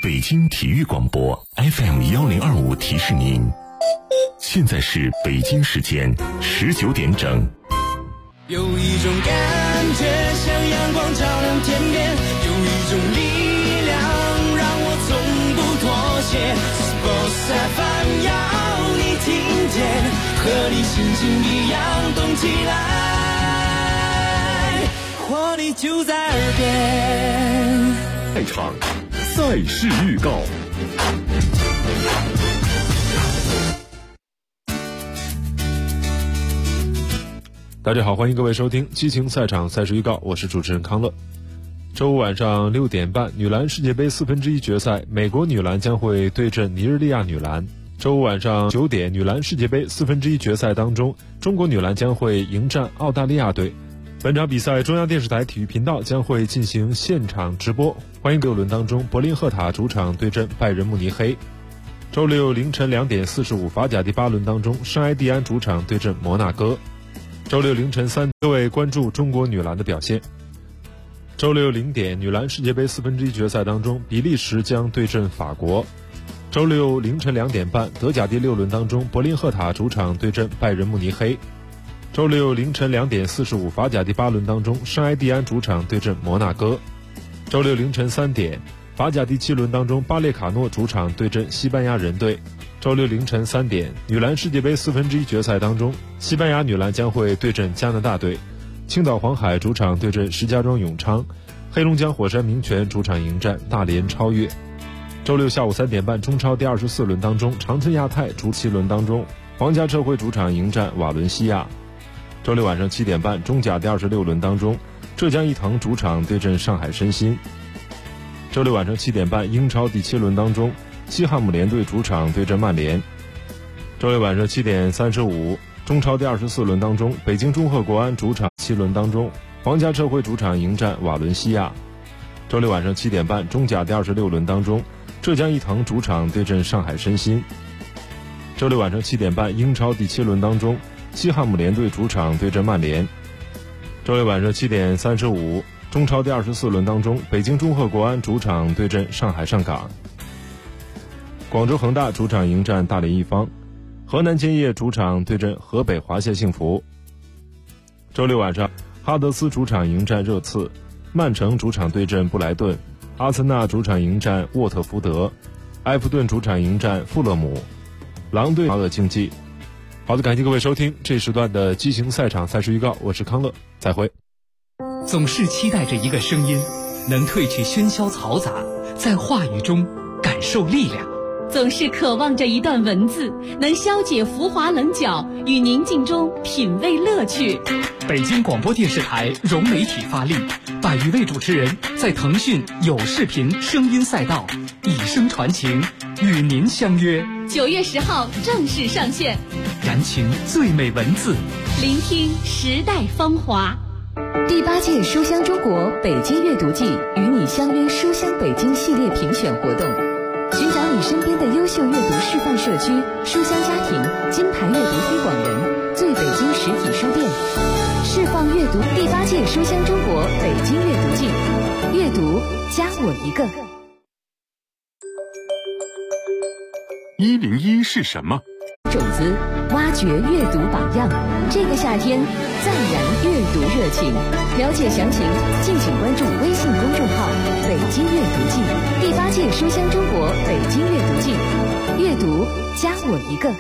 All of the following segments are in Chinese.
北京体育广播 FM1025提示您，现在是北京时间19点整。 有一种感觉像阳光照亮天边，有一种力量让我从不妥协。Sports FM 要你听见，和你心情一样动起来，活力就在耳边。 赛场赛事预告。 大家好，欢迎各位收听激情赛场赛事预告，我是主持人康乐。周五晚上6点半，女篮世界杯1/4决赛，美国女篮将会对阵尼日利亚女篮。周五晚上9点，女篮世界杯1/4决赛当中，中国女篮将会迎战澳大利亚队。本场比赛中央电视台体育频道将会进行现场直播，欢迎各轮当中柏林赫塔主场对阵拜仁慕尼黑。周六凌晨2点45，法甲第8轮当中，圣埃蒂安主场对阵摩纳哥。周六凌晨3点，各位关注中国女篮的表现。周六0点，女篮世界杯1/4决赛当中，比利时将对阵法国。周六凌晨2点半，德甲第6轮当中，柏林赫塔主场对阵拜仁慕尼黑。周六凌晨2点45，法甲第8轮当中，圣埃蒂安主场对阵摩纳哥。周六凌晨3点，法甲第7轮当中，巴列卡诺主场对阵西班牙人队。周六凌晨3点，女篮世界杯1/4决赛当中，西班牙女篮将会对阵加拿大队。青岛黄海主场对阵石家庄永昌，黑龙江火山名泉主场迎战大连超越。周六下午3点半，中超第24轮当中，长春亚泰主7轮当中，皇家社会主场迎战瓦伦西亚。周六晚上7点半，中甲第26轮当中，浙江毅腾主场对阵上海申鑫。周六晚上7点半，英超第7轮当中，西汉姆联队主场对阵曼联。周六晚上7点35，中超第24轮当中，北京中赫国安主场7轮当中，皇家社会主场迎战瓦伦西亚。周六晚上7点半，中甲第26轮当中，浙江毅腾主场对阵上海申鑫。周六晚上7点半，英超第7轮当中，西汉姆联队主场对阵曼联。周六晚上7点35，中超第24轮当中，北京中赫国安主场对阵上海上港。广州恒大主场迎战大连一方，河南建业主场对阵河北华夏幸福。周六晚上，哈德斯主场迎战热刺，曼城主场对阵布莱顿，阿森纳主场迎战沃特福德，埃弗顿主场迎战富勒姆，狼队马尔竞技。好的，感谢各位收听这时段的激情赛场赛事预告，我是康乐，再会。 总是期待着一个声音，能褪去喧嚣嘈杂，在话语中感受力量。 总是渴望着一段文字，能消解浮华棱角，与宁静中品味乐趣。 北京广播电视台融媒体发力，100余位主持人在腾讯有视频声音赛道以声传情，与您相约。 9月10号正式上线， 燃情最美文字， 聆听时代风华。 第8届书香中国北京阅读季与你相约书香北京系列评选活动，寻找你身边的优秀阅读示范社区、书香家庭、金牌阅读推广人、最北京实体书店，释放阅读。第8届书香中国北京阅读季，阅读加我一个。 101是什么？ 种子挖掘阅读榜样，这个夏天再燃阅读热情。了解详情，敬请关注微信公众号“北京阅读季”。第8届书香中国北京阅读季，阅读加我一个。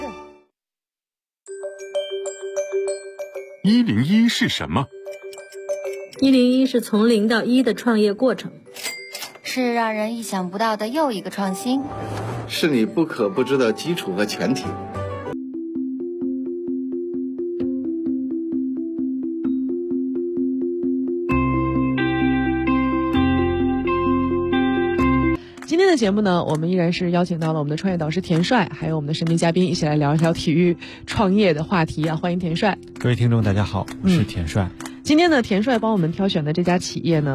101是什么 ？101是从0到1的创业过程， 是让人意想不到的又一个创新， 是你不可不知的基础和前提。 今天的节目呢，我们依然是邀请到了我们的创业导师田帅，还有我们的神秘嘉宾，一起来聊一聊体育创业的话题啊！欢迎田帅。 各位听众大家好，我是田帅。 今天呢，田帅帮我们挑选的这家企业呢，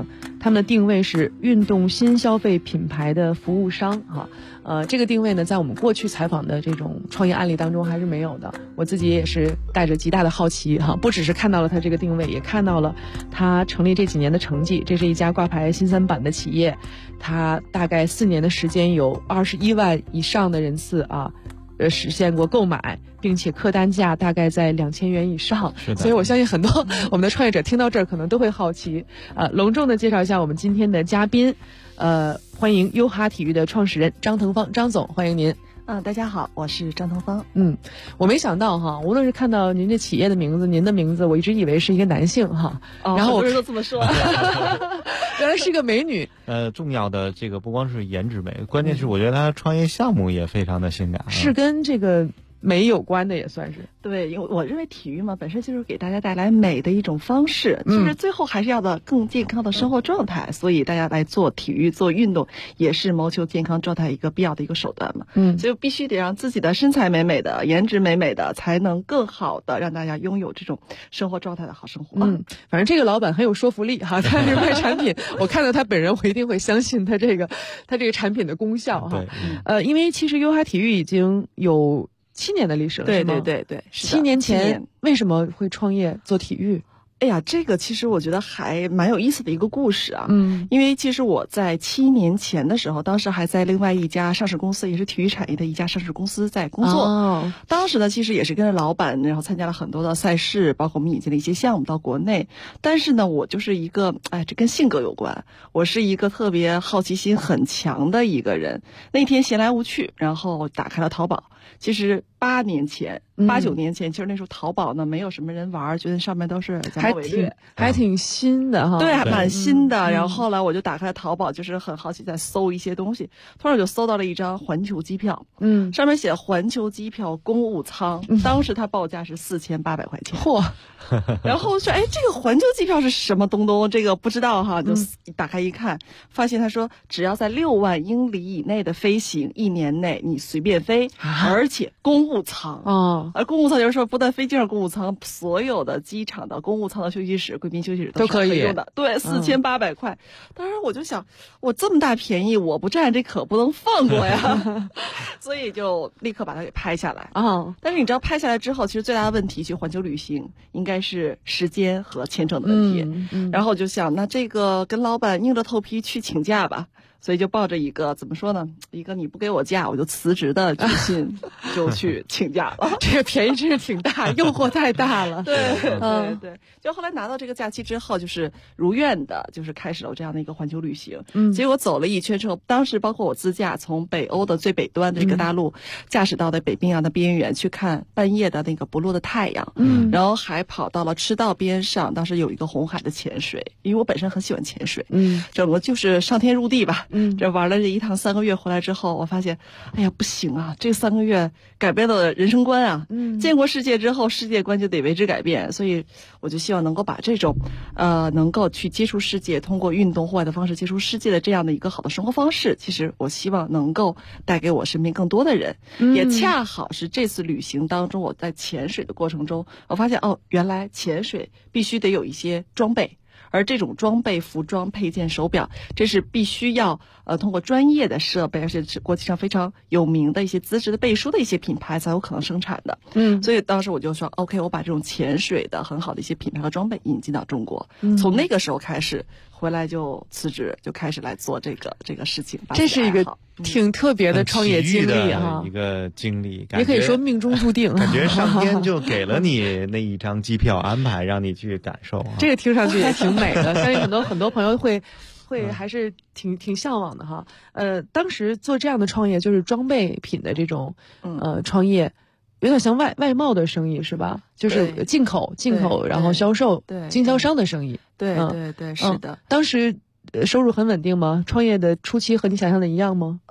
他们的定位是运动新消费品牌的服务商这个定位呢，在我们过去采访的这种创业案例当中还是没有的。我自己也是带着极大的好奇不只是看到了它这个定位，也看到了它成立这几年的成绩。这是一家挂牌新三板的企业，它大概4年的时间有21万以上的人次实现过购买，并且客单价大概在2000元以上。所以我相信很多我们的创业者听到这儿可能都会好奇。隆重的介绍一下我们今天的嘉宾，欢迎优哈体育的创始人张腾芳，张总，欢迎您。 大家好，我是张腾芳。 我没想到无论是看到您这企业的名字，您的名字，我一直以为是一个男性然后很多人都这么说， 原来是一个美女。 重要的这个不光是颜值美，关键是我觉得他创业项目也非常的性感， 是跟这个美有关的，也算是。 对，因为我认为体育嘛，本身就是给大家带来美的一种方式，就是最后还是要的更健康的生活状态，所以大家来做体育、做运动，也是谋求健康状态一个必要的一个手段嘛。所以必须得让自己的身材美美的、颜值美美的，才能更好的让大家拥有这种生活状态的好生活。 反正这个老板很有说服力他是卖产品，我看到他本人，我一定会相信他这个产品的功效因为其实优哈体育已经有7年的历史了，是吗？ 对 ，7年前为什么会创业做体育？ 哎呀，这个其实我觉得还蛮有意思的一个故事因为其实我在7年前的时候，当时还在另外一家上市公司，也是体育产业的一家上市公司在工作。当时呢，其实也是跟着老板，然后参加了很多的赛事，包括我们引进了一些项目到国内。但是呢，我就是一个，这跟性格有关，我是一个特别好奇心很强的一个人。那天闲来无趣，然后打开了淘宝。其实8年前、8、9年前，其实那时候淘宝呢没有什么人玩，觉得上面都是假冒伪劣， 还挺新的对，还蛮新的。然后后来我就打开淘宝，就是很好奇在搜一些东西，突然就搜到了一张环球机票，上面写环球机票公务舱，当时它报价是4800块钱。 嚯！ 然后说，这个环球机票是什么东东？这个不知道就打开一看，发现他说只要在6万英里以内的飞行，1年内你随便飞，而且公务舱而公务舱就是说，不但飞机上公务舱，所有的机场的公务舱的休息室、贵宾休息室都可以用的。对，4800块。当时我就想，我这么大便宜，我不占这可不能放过呀，所以就立刻把它给拍下来但是你知道，拍下来之后，其实最大的问题去环球旅行应该是时间和签证的问题。然后我就想，那这个跟老板硬着头皮去请假吧。所以就抱着一个怎么说呢，一个你不给我假我就辞职的决心，就去请假了。 这个便宜真是挺大，诱惑太大了。 对，就后来拿到这个假期之后，就是如愿的，就是开始了这样的一个环球旅行。结果走了一圈之后，当时包括我自驾从北欧的最北端的这个大陆，驾驶到的北冰洋的边缘去看半夜的那个不落的太阳。然后还跑到了赤道边上，当时有一个红海的潜水，因为我本身很喜欢潜水。整个就是上天入地吧。这玩了这一趟3个月回来之后，我发现，哎呀不行啊，这3个月改变了人生观啊。见过世界之后，世界观就得为之改变，所以我就希望能够把这种能够去接触世界，通过运动户外的方式接触世界的这样的一个好的生活方式，其实我希望能够带给我身边更多的人。也恰好是这次旅行当中，我在潜水的过程中，我发现原来潜水必须得有一些装备。而这种装备、服装、配件、手表，这是必须要通过专业的设备，而且是国际上非常有名的一些资质的背书的一些品牌才有可能生产的。所以当时我就说 OK， 我把这种潜水的很好的一些品牌和装备引进到中国。从那个时候开始，回来就辞职，就开始来做这个事情。 这是一个挺特别的创业经历一个经历， 也可以说命中注定。 感觉上天就给了你那一张机票安排，让你去感受。 这个听上去也挺美的，相信很多朋友会还是挺向往的哈。当时做这样的创业，就是装备品的这种创业，有点像外贸的生意是吧？就是进口，然后销售，经销商的生意。 对，是的。 当时收入很稳定吗？创业的初期和你想象的一样吗？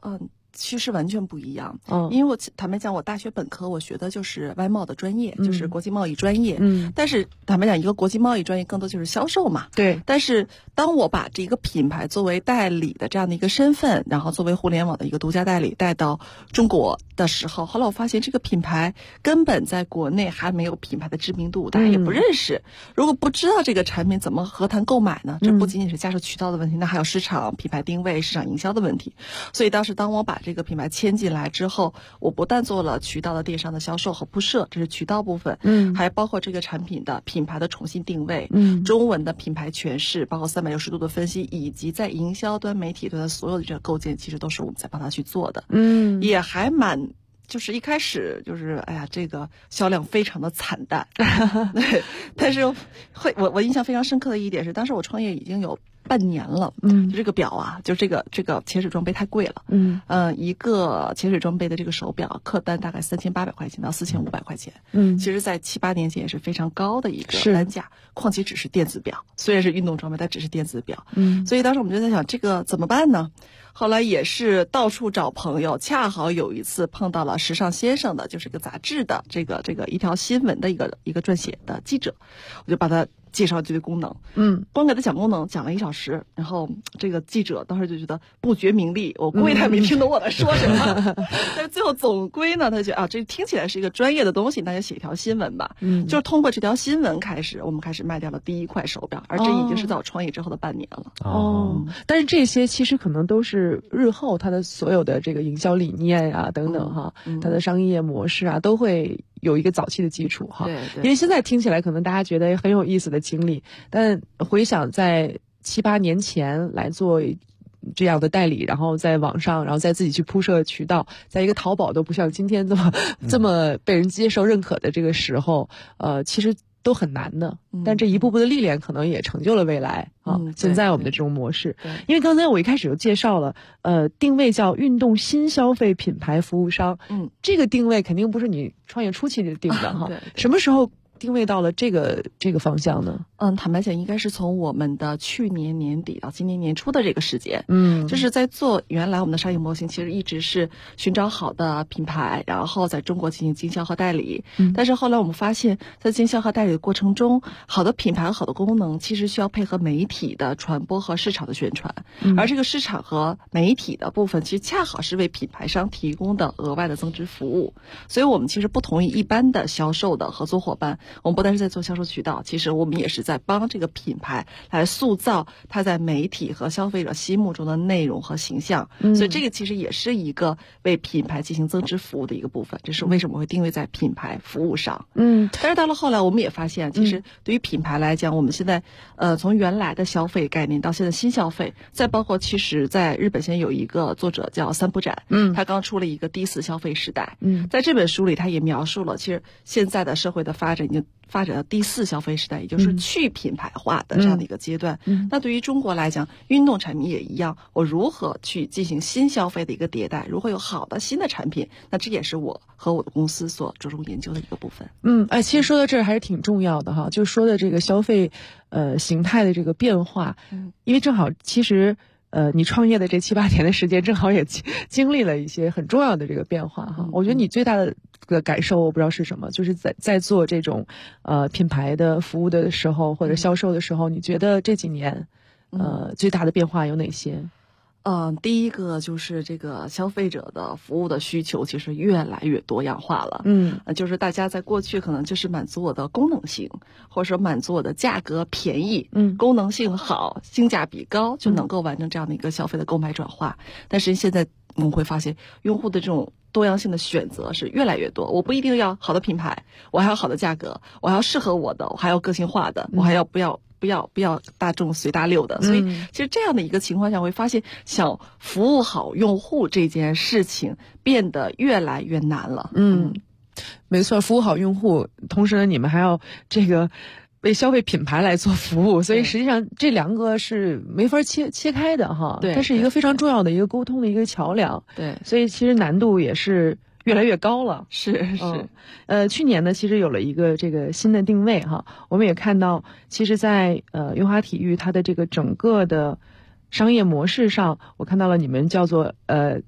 趋势完全不一样。因为我坦白讲，我大学本科我学的就是外贸的专业，就是国际贸易专业。但是坦白讲，一个国际贸易专业更多就是销售嘛。 对。 但是当我把这个品牌作为代理的这样的一个身份，然后作为互联网的一个独家代理带到中国的时候，后来我发现这个品牌根本在国内还没有品牌的知名度，大家也不认识。如果不知道这个产品，怎么何谈购买呢？这不仅仅是加入渠道的问题，那还有市场品牌定位、市场营销的问题。所以当时当我把这个品牌牵进来之后，我不但做了渠道的电商的销售和铺设，这是渠道部分，还包括这个产品的品牌的重新定位，中文的品牌诠释，包括360度的分析，以及在营销端、媒体端的所有的这个构建，其实都是我们在帮他去做的。也还蛮。就是一开始就是哎呀，这个销量非常的惨淡，对。但是我印象非常深刻的一点是，当时我创业已经有半年了，就这个表啊，就这个潜水装备太贵了，一个潜水装备的这个手表客单大概3800块钱到4500块钱，其实在7、8年前也是非常高的一个单价，况且只是电子表，虽然是运动装备，但只是电子表，所以当时我们就在想这个怎么办呢？后来也是到处找朋友，恰好有一次碰到了时尚先生的，就是个杂志的这个一条新闻的一个撰写的记者，我就把他介绍这个功能，光给他讲功能讲了1小时，然后这个记者当时就觉得不觉名利，我估计他也没听懂我在说什么，但是最后总归呢，他觉得这听起来是一个专业的东西，那就写一条新闻吧，就是通过这条新闻开始，我们开始卖掉了第一块手表，而这已经是在我创业之后的半年了。 但是这些其实可能都是日后他的所有的这个营销理念啊等等哈，他的商业模式啊都会有一个早期的基础哈。因为现在听起来可能大家觉得很有意思的经历，但回想在7、8年前来做这样的代理，然后在网上，然后再自己去铺设渠道，在一个淘宝都不像今天这么被人接受认可的这个时候，其实都很难的，但这一步步的历练可能也成就了未来现在我们的这种模式。因为刚才我一开始就介绍了，定位叫运动新消费品牌服务商，这个定位肯定不是你创业初期就定的哈，什么时候定位到了这个方向呢？ 坦白讲，应该是从我们的去年年底到今年年初的这个时间，就是在做原来我们的商业模型，其实一直是寻找好的品牌，然后在中国进行经销和代理。但是后来我们发现，在经销和代理的过程中，好的品牌和好的功能，其实需要配合媒体的传播和市场的宣传，而这个市场和媒体的部分，其实恰好是为品牌商提供的额外的增值服务。所以我们其实不同于一般的销售的合作伙伴，我们不但是在做销售渠道，其实我们也是在帮这个品牌来塑造它在媒体和消费者心目中的内容和形象，所以这个其实也是一个为品牌进行增值服务的一个部分，这是为什么会定位在品牌服务上。但是到了后来我们也发现，其实对于品牌来讲，我们现在从原来的消费概念到现在新消费，再包括其实在日本现在有一个作者叫三浦展，他刚出了一个第4消费时代，在这本书里他也描述了其实现在的社会的发展已经发展到第4消费时代，也就是去品牌化的这样的一个阶段。那对于中国来讲，运动产品也一样，我如何去进行新消费的一个迭代，如何有好的新的产品，那这也是我和我的公司所着重研究的一个部分。 其实说到这儿还是挺重要的哈，就说的这个消费形态的这个变化，因为正好其实你创业的这7、8年的时间，正好也经历了一些很重要的这个变化哈。我觉得你最大的感受我不知道是什么，就是在做这种品牌的服务的时候或者销售的时候，你觉得这几年最大的变化有哪些？ 第一个就是这个消费者的服务的需求其实越来越多样化了。就是大家在过去可能就是满足我的功能性，或者说满足我的价格便宜，功能性好，性价比高，就能够完成这样的一个消费的购买转化。但是现在我们会发现，用户的这种多样性的选择是越来越多。我不一定要好的品牌，我还要好的价格，我还要适合我的，我还要个性化的，我还要不要大众随大流的。所以其实这样的一个情况下，会发现想服务好用户这件事情变得越来越难了。 没错，服务好用户，同时呢，你们还要这个为消费品牌来做服务，所以实际上这两个是没法切开的哈。它是一个非常重要的一个沟通的一个桥梁。所以其实难度也是越来越高了。 是。 去年呢，其实有了一个这个新的定位哈，我们也看到，其实在拥华体育它的这个整个的商业模式上，我看到了你们叫做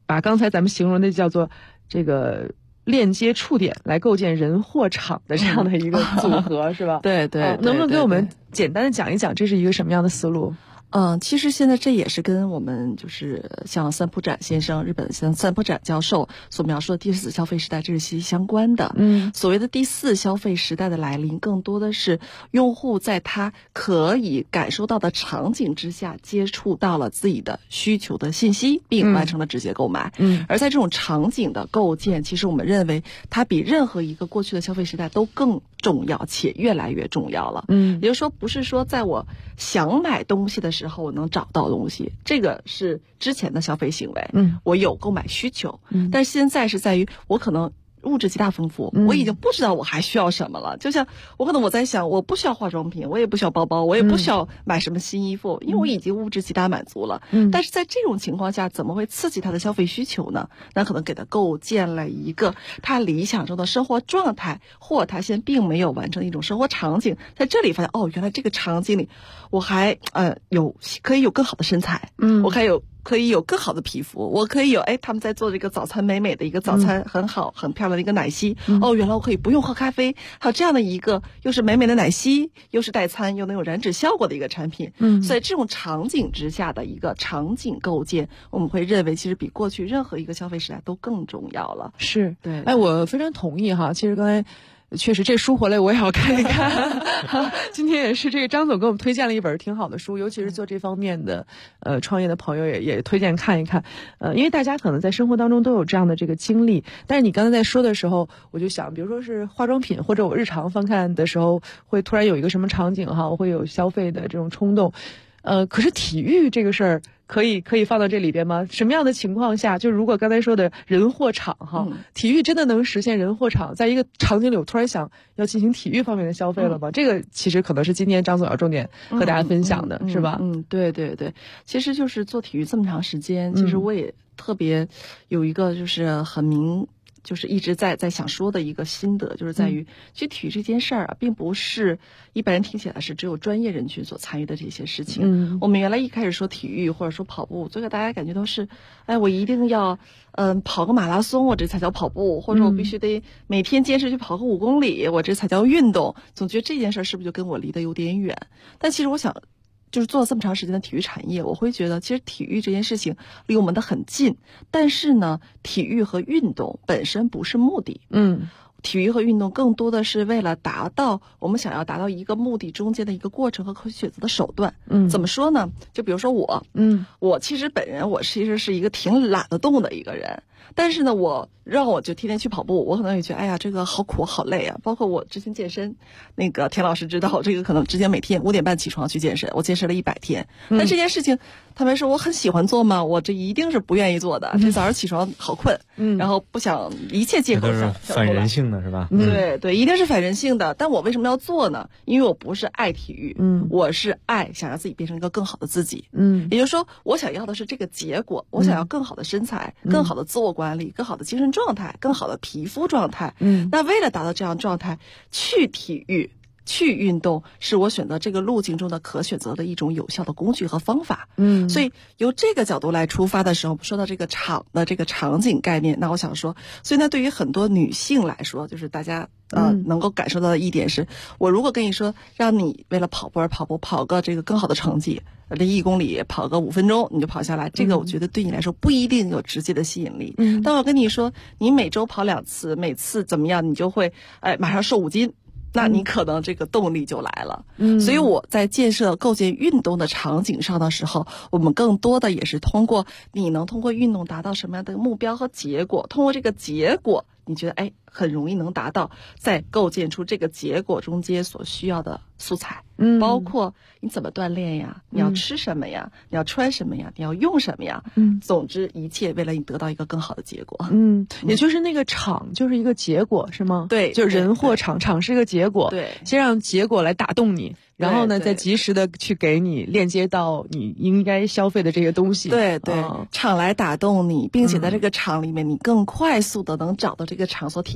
把刚才咱们形容的叫做这个链接触点来构建人货场的这样的一个组合，是吧？ 对对， 能不能给我们简单的讲一讲这是一个什么样的思路？ 其实现在这也是跟我们就是像三浦展先生，日本像三浦展教授所描述的第4消费时代，这是息息相关的。所谓的第4消费时代的来临，更多的是用户在他可以感受到的场景之下，接触到了自己的需求的信息，并完成了直接购买。而在这种场景的构建，其实我们认为它比任何一个过去的消费时代都更重要，且越来越重要了。也就是说，不是说在我想买东西的时候我能找到东西，这个是之前的消费行为，我有购买需求，但是现在是在于我可能物质极大丰富，我已经不知道我还需要什么了。就像我在想，我不需要化妆品，我也不需要包包，我也不需要买什么新衣服，因为我已经物质极大满足了。但是在这种情况下，怎么会刺激他的消费需求呢？那可能给他构建了一个他理想中的生活状态，或他现在并没有完成一种生活场景，在这里发现原来这个场景里我还可以有更好的身材，我可以有更好的皮肤，我可以有他们在做这个早餐美美的一个早餐，很好很漂亮的一个奶昔，原来我可以不用喝咖啡，还有这样的一个又是美美的奶昔，又是代餐又能有燃脂效果的一个产品。所以这种场景之下的一个场景构建，我们会认为其实比过去任何一个消费时代都更重要了。 是， 对， 我非常同意哈。其实刚才确实这书回来我也要看一看今天也是这个张总给我们推荐了一本挺好的书，尤其是做这方面的创业的朋友也推荐看一看。因为大家可能在生活当中都有这样的这个经历，但是你刚才在说的时候，我就想比如说是化妆品，或者我日常翻看的时候会突然有一个什么场景哈，我会有消费的这种冲动。可是体育这个事儿可以放到这里边吗？什么样的情况下，就如果刚才说的人货场哈，体育真的能实现人货场，在一个场景里我突然想要进行体育方面的消费了吗？这个其实可能是今天张总要重点和大家分享的，是吧？ 对对对，其实就是做体育这么长时间，其实我也特别有一个就是就是一直在想说的一个心得，就是在于其实体育这件事儿并不是一般人听起来是只有专业人群所参与的这些事情。我们原来一开始说体育或者说跑步，这个大家感觉都是我一定要跑个马拉松，我这才叫跑步，或者我必须得每天坚持去跑个5公里，我这才叫运动。总觉得这件事是不是就跟我离得有点远？但其实我想就是做了这么长时间的体育产业，我会觉得其实体育这件事情离我们的很近，但是呢，体育和运动本身不是目的。体育和运动更多的是为了达到我们想要达到一个目的中间的一个过程和可选择的手段。怎么说呢？就比如说我其实本人我其实是一个挺懒得动的一个人，但是呢，让我就天天去跑步，我可能也觉得这个好苦好累啊。包括我之前健身，那个田老师知道，这个可能之前每天5点半起床去健身，我健身了100天。但这件事情他们说我很喜欢做吗？我这一定是不愿意做的。这早上起床好困，然后不想一切借口都是反人性的是吧？ 对对，一定是反人性的。但我为什么要做呢？因为我不是爱体育，我是想让自己变成一个更好的自己。也就是说，我想要的是这个结果，我想要更好的身材，更好的自我管理，更好的精神状态，更好的皮肤状态。那为了达到这样状态，去体育去运动是我选择这个路径中的可选择的一种有效的工具和方法。所以由这个角度来出发的时候，说到这个场的这个场景概念，那我想说，所以呢，对于很多女性来说，就是大家能够感受到的一点是，我如果跟你说让你为了跑步而跑步，跑个这个更好的成绩，这1公里跑个5分钟你就跑下来，这个我觉得对你来说不一定有直接的吸引力。但我跟你说，你每周跑2次，每次怎么样，你就会马上瘦5斤。那你可能这个动力就来了。所以我在构建运动的场景上的时候，我们更多的也是通过你能通过运动达到什么样的目标和结果，通过这个结果你觉得很容易能达到，再构建出这个结果中间所需要的素材。包括你怎么锻炼呀，你要吃什么呀，你要穿什么呀，你要用什么呀。总之一切为了你得到一个更好的结果。 也就是那个场就是一个结果是吗？ 对， 就是人或场是一个结果。 对， 先让结果来打动你，然后呢再及时的去给你链接到你应该消费的这个东西。 对，场来打动你，并且在这个场里面你更快速的能找到这个场所体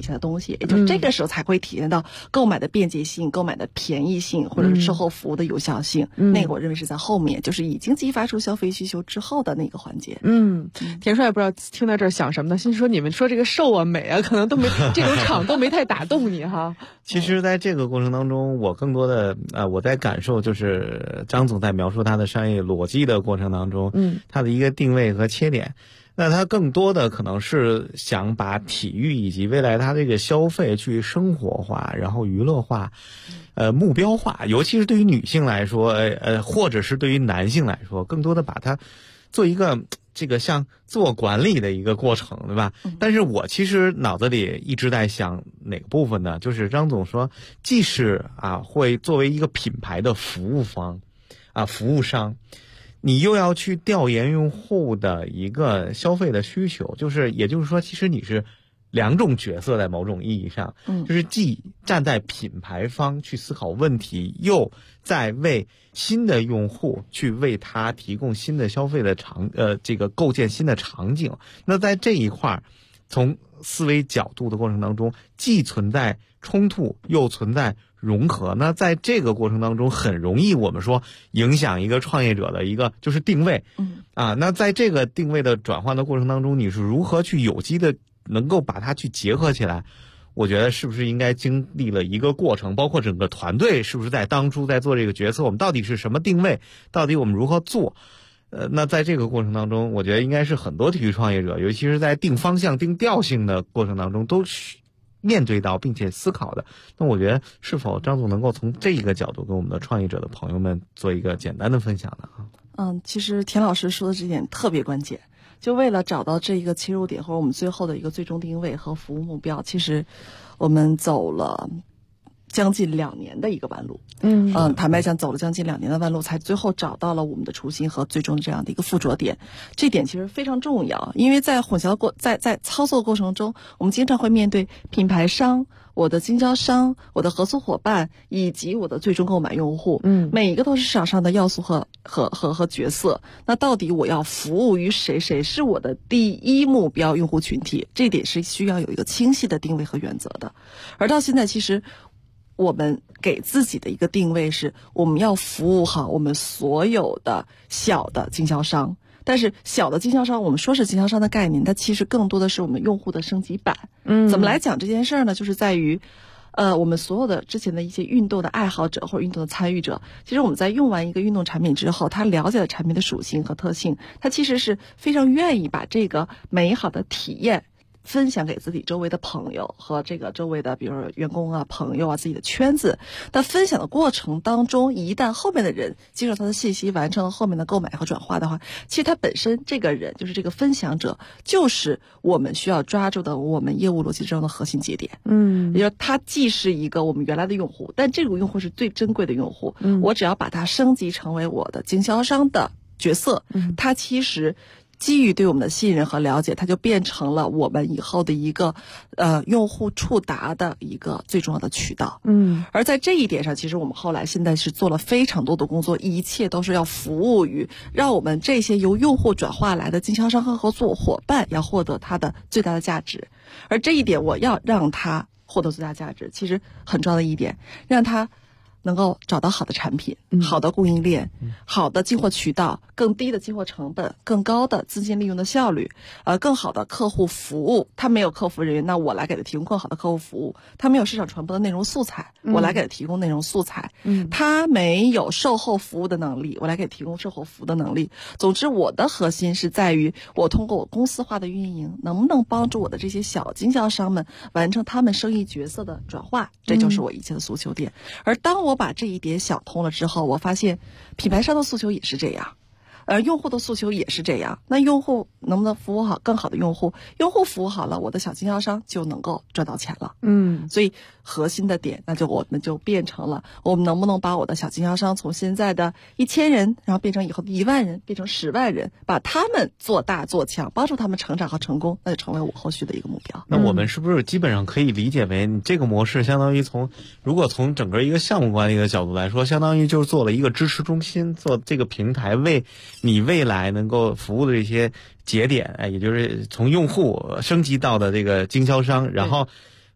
体现的东西，也就是这个时候才会体现到购买的便捷性、购买的便宜性，或者是售后服务的有效性。那个我认为是在后面，就是已经激发出消费需求之后的那个环节。 田帅也不知道听到这儿想什么呢？心说你们说这个瘦啊美啊，可能都没这种场都没太打动你哈。 其实在这个过程当中，我更多的我在感受就是张总在描述他的商业逻辑的过程当中，他的一个定位和切点。那他更多的可能是想把体育以及未来他这个消费去生活化，然后娱乐化，目标化，尤其是对于女性来说，或者是对于男性来说，更多的把它做一个这个像自我管理的一个过程，对吧？但是我其实脑子里一直在想哪个部分呢？就是张总说，既是会作为一个品牌的服务方，服务商。你又要去调研用户的一个消费的需求，也就是说，其实你是两种角色，在某种意义上，就是既站在品牌方去思考问题，又在为新的用户去为他提供新的消费的这个构建新的场景。那在这一块，从思维角度的过程当中，既存在冲突，又存在融合。那在这个过程当中，很容易我们说影响一个创业者的一个就是定位。那在这个定位的转换的过程当中，你是如何去有机的能够把它去结合起来？我觉得是不是应该经历了一个过程，包括整个团队是不是在当初在做这个决策，我们到底是什么定位，到底我们如何做？那在这个过程当中，我觉得应该是很多体育创业者，尤其是在定方向、定调性的过程当中，都面对到并且思考的。那我觉得是否张总能够从这一个角度跟我们的创业者的朋友们做一个简单的分享呢？ 其实田老师说的这点特别关键。就为了找到这一个切入点，或者我们最后的一个最终定位和服务目标，其实我们走了将近2年的一个弯路。坦白讲，走了将近2年的弯路，才最后找到了我们的初心和最终这样的一个附着点。这点其实非常重要，因为在在操作过程中，我们经常会面对品牌商、我的经销商、我的合作伙伴以及我的最终购买用户。每一个都是市场上的要素和角色。那到底我要服务于谁？谁是我的第一目标用户群体？这点是需要有一个清晰的定位和原则的。而到现在，其实我们给自己的一个定位是，我们要服务好我们所有的小的经销商。但是小的经销商，我们说是经销商的概念，它其实更多的是我们用户的升级版。怎么来讲这件事儿呢？就是在于我们所有的之前的一些运动的爱好者或者运动的参与者，其实我们在用完一个运动产品之后，他了解了产品的属性和特性，他其实是非常愿意把这个美好的体验分享给自己周围的朋友和这个周围的比如说员工啊、朋友啊、自己的圈子。但分享的过程当中，一旦后面的人接受他的信息，完成了后面的购买和转化的话，其实他本身这个人就是这个分享者，就是我们需要抓住的我们业务逻辑中的核心节点。也就是他既是一个我们原来的用户，但这个用户是最珍贵的用户。我只要把它升级成为我的经销商的角色，他其实基于对我们的信任和了解，它就变成了我们以后的一个用户触达的一个最重要的渠道。而在这一点上，其实我们后来现在是做了非常多的工作，一切都是要服务于让我们这些由用户转化来的经销商和合作伙伴要获得它的最大的价值。而这一点我要让他获得最大价值，其实很重要的一点，让他能够找到好的产品、好的供应链、好的进货渠道、更低的进货成本、更高的资金利用的效率，更好的客户服务。他没有客服人员，那我来给他提供更好的客户服务。他没有市场传播的内容素材，我来给他提供内容素材。他没有售后服务的能力，我来给他提供售后服务的能力。总之，我的核心是在于我通过我公司化的运营，能不能帮助我的这些小经销商们完成他们生意角色的转化，这就是我一切的诉求点。而当我把这一点想通了之后，我发现品牌商的诉求也是这样，用户的诉求也是这样。那用户能不能服务好更好的用户？用户服务好了，我的小经销商就能够赚到钱了。所以核心的点，那就我们就变成了，我们能不能把我的小经销商从现在的1000人，然后变成以后的1万人，变成10万人，把他们做大做强，帮助他们成长和成功，那就成为我后续的一个目标。 那我们是不是基本上可以理解为，你这个模式相当于如果从整个一个项目管理的角度来说，相当于就是做了一个支持中心，做这个平台，为你未来能够服务的这些节点，也就是从用户升级到的这个经销商，然后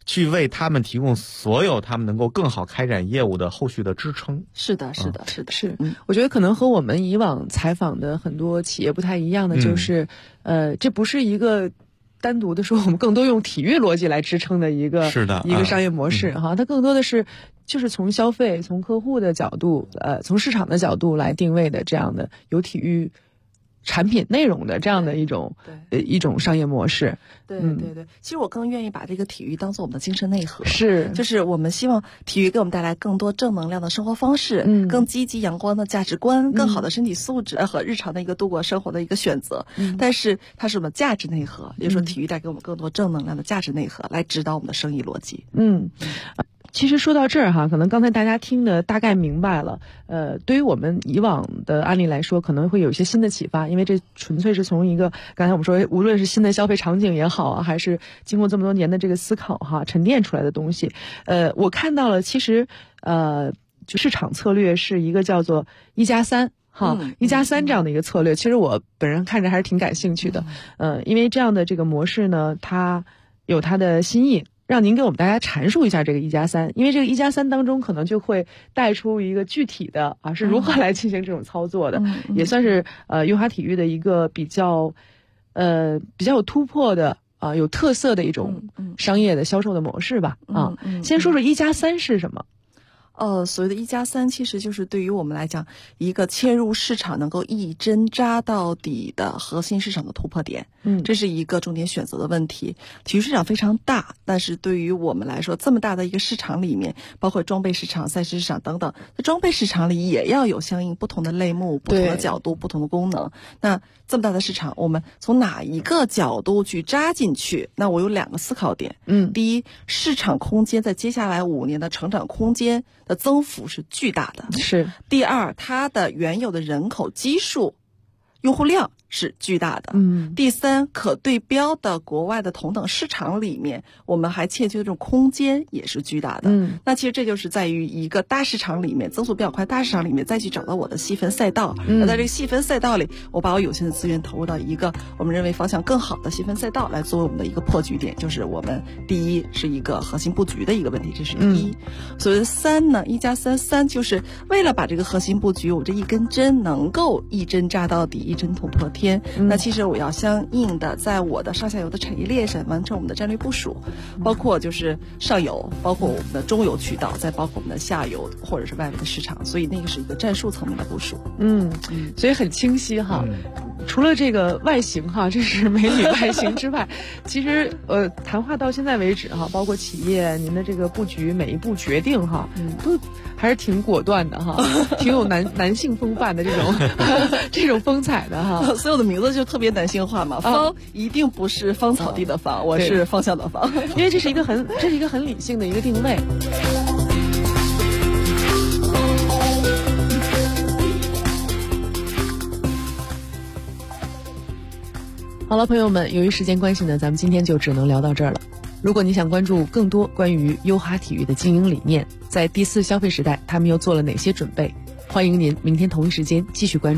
去为他们提供所有他们能够更好开展业务的后续的支撑。 是的。 我觉得可能和我们以往采访的很多企业不太一样的就是，这不是一个单独的说我们更多用体育逻辑来支撑的一个商业模式哈，它更多的是就是从消费、从客户的角度、从市场的角度来定位的这样的有体育产品内容的这样的一种商业模式。 对，其实我更愿意把这个体育当做我们的精神内核， 就是我们希望体育给我们带来更多正能量的生活方式，更积极阳光的价值观，更好的身体素质和日常的一个度过生活的一个选择。但是它是我们价值内核，也就是说体育带给我们更多正能量的价值内核，来指导我们的生意逻辑。 其实说到这儿哈，可能刚才大家听的大概明白了。对于我们以往的案例来说，可能会有一些新的启发，因为这纯粹是从一个刚才我们说，无论是新的消费场景也好啊，还是经过这么多年的这个思考哈，沉淀出来的东西。我看到了，其实就市场策略是一个叫做1+3。1+3这样的一个策略，其实我本人看着还是挺感兴趣的。因为这样的这个模式呢，它有它的新意。让您给我们大家阐述一下这个1+3，因为这个1+3当中可能就会带出一个具体的是如何来进行这种操作的，也算是优哈体育的一个比较有突破的有特色的一种商业的销售的模式吧。先说说1+3是什么？ 所谓的1+3，其实就是对于我们来讲，一个切入市场能够一针扎到底的核心市场的突破点。这是一个重点选择的问题。体育市场非常大，但是对于我们来说，这么大的一个市场里面，包括装备市场、赛事市场等等，在装备市场里也要有相应不同的类目、不同的角度、不同的功能。那这么大的市场，我们从哪一个角度去扎进去？那我有2个思考点。第一，市场空间在接下来5年的成长空间的增幅是巨大的。第二，它的原有的人口基数、用户量是巨大的。第三，可对标的国外的同等市场里面，我们还欠缺的这种空间也是巨大的。那其实这就是在于一个大市场里面，增速比较快大市场里面，再去找到我的细分赛道。那在这个细分赛道里，我把我有限的资源投入到一个我们认为方向更好的细分赛道，来作为我们的一个破局点。就是我们第一是一个核心布局的一个问题，这是一。所谓的3呢，1+3，3就是为了把这个核心布局，我这一根针能够一针扎到底，一针捅破天。那其实我要相应的在我的上下游的产业链上完成我们的战略部署，包括就是上游，包括我们的中游渠道，再包括我们的下游或者是外围的市场，所以那个是一个战术层面的部署。 所以很清晰哈。除了这个外形哈，这是美女外形之外，其实谈话到现在为止哈，包括企业您的这个布局每一步决定哈，都还是挺果断的哈，挺有男性风范的这种风采的哈。 所以我的名字就特别男性化嘛，芳一定不是芳草地的芳，我是方向的芳， 因为这是一个很理性的一个定位。好了，朋友们，由于时间关系呢，咱们今天就只能聊到这儿了。如果你想关注更多关于优哈体育的经营理念，在第4消费时代他们又做了哪些准备，欢迎您明天同一时间继续关注。